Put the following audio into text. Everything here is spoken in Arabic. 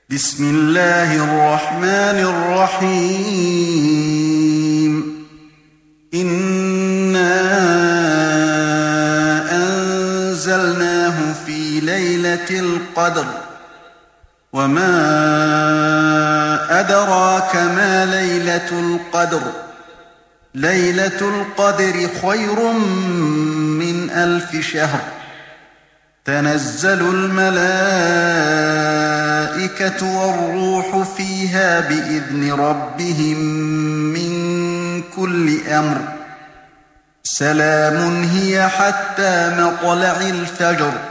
بسم الله الرحمن الرحيم إنا أنزلناه في ليلة القدر وما أدراك ما ليلة القدر ليلة القدر خير من 1000 شهر تنزل الملائكة والروح فيها بإذن ربهم من كل أمر سلام هي حتى مطلع الفجر